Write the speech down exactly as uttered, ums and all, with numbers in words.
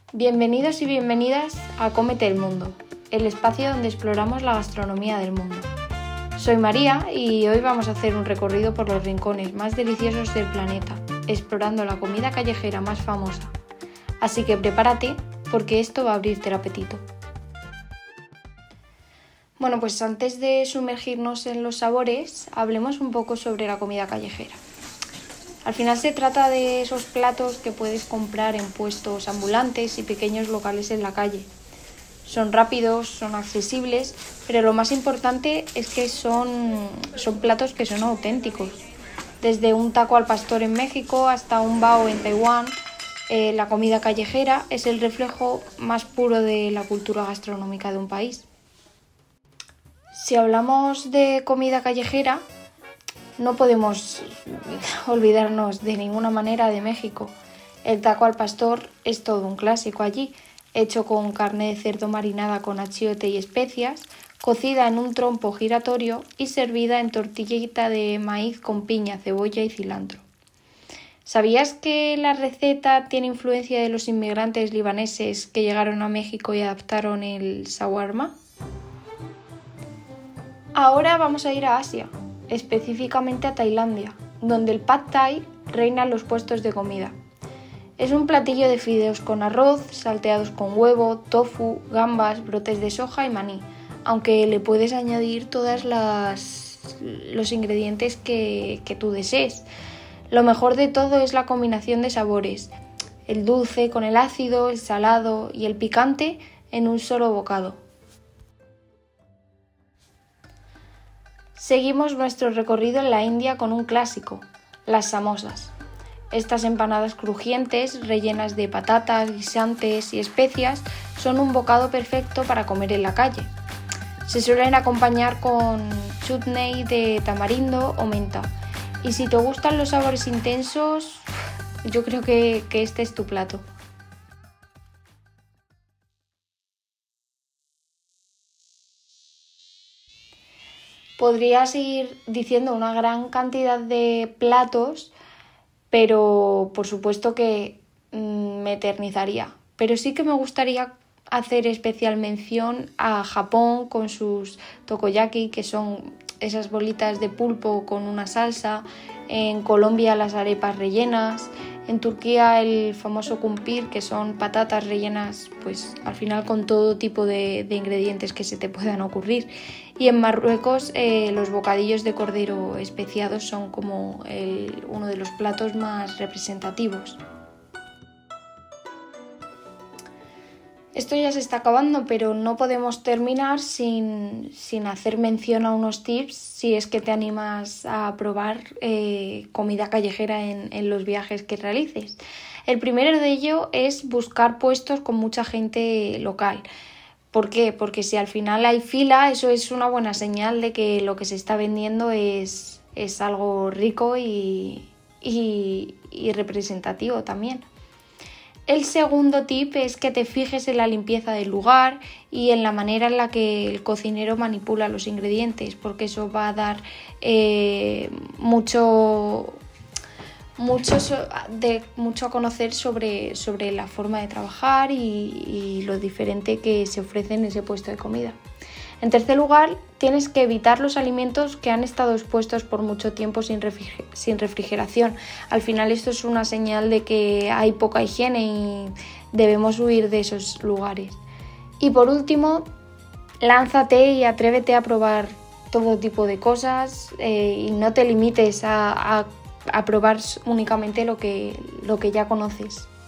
Bienvenidos y bienvenidas a Cómete el Mundo, el espacio donde exploramos la gastronomía del mundo. Soy María y hoy vamos a hacer un recorrido por los rincones más deliciosos del planeta, explorando la comida callejera más famosa. Así que prepárate, porque esto va a abrirte el apetito. Bueno, pues antes de sumergirnos en los sabores, hablemos un poco sobre la comida callejera. Al final se trata de esos platos que puedes comprar en puestos ambulantes y pequeños locales en la calle. Son rápidos, son accesibles, pero lo más importante es que son, son platos que son auténticos. Desde un taco al pastor en México hasta un bao en Taiwán, eh, la comida callejera es el reflejo más puro de la cultura gastronómica de un país. Si hablamos de comida callejera, no podemos olvidarnos de ninguna manera de México. El taco al pastor es todo un clásico allí, hecho con carne de cerdo marinada con achiote y especias, cocida en un trompo giratorio y servida en tortillita de maíz con piña, cebolla y cilantro. ¿Sabías que la receta tiene influencia de los inmigrantes libaneses que llegaron a México y adaptaron el shawarma? Ahora vamos a ir a Asia, específicamente a Tailandia, donde el pad thai reina en los puestos de comida. Es un platillo de fideos con arroz, salteados con huevo, tofu, gambas, brotes de soja y maní, aunque le puedes añadir todos los ingredientes que, que tú desees. Lo mejor de todo es la combinación de sabores, el dulce con el ácido, el salado y el picante en un solo bocado. Seguimos nuestro recorrido en la India con un clásico, las samosas. Estas empanadas crujientes, rellenas de patatas, guisantes y especias, son un bocado perfecto para comer en la calle. Se suelen acompañar con chutney de tamarindo o menta. Y si te gustan los sabores intensos, yo creo que, que este es tu plato. Podría seguir diciendo una gran cantidad de platos, pero por supuesto que mmm, me eternizaría. Pero sí que me gustaría hacer especial mención a Japón con sus takoyaki, que son esas bolitas de pulpo con una salsa. En Colombia las arepas rellenas. En Turquía el famoso kumpir, que son patatas rellenas pues al final con todo tipo de, de ingredientes que se te puedan ocurrir. Y en Marruecos eh, los bocadillos de cordero especiados son como el, uno de los platos más representativos. Esto ya se está acabando, pero no podemos terminar sin, sin hacer mención a unos tips si es que te animas a probar eh, comida callejera en, en los viajes que realices. El primero de ello es buscar puestos con mucha gente local. ¿Por qué? Porque si al final hay fila, eso es una buena señal de que lo que se está vendiendo es, es algo rico y, y, y representativo también. El segundo tip es que te fijes en la limpieza del lugar y en la manera en la que el cocinero manipula los ingredientes, porque eso va a dar eh, mucho, mucho, de, mucho a conocer sobre, sobre la forma de trabajar y, y lo diferente que se ofrece en ese puesto de comida. En tercer lugar, tienes que evitar los alimentos que han estado expuestos por mucho tiempo sin refriger- sin refrigeración. Al final esto es una señal de que hay poca higiene y debemos huir de esos lugares. Y por último, lánzate y atrévete a probar todo tipo de cosas eh, y no te limites a, a, a probar únicamente lo que, lo que ya conoces.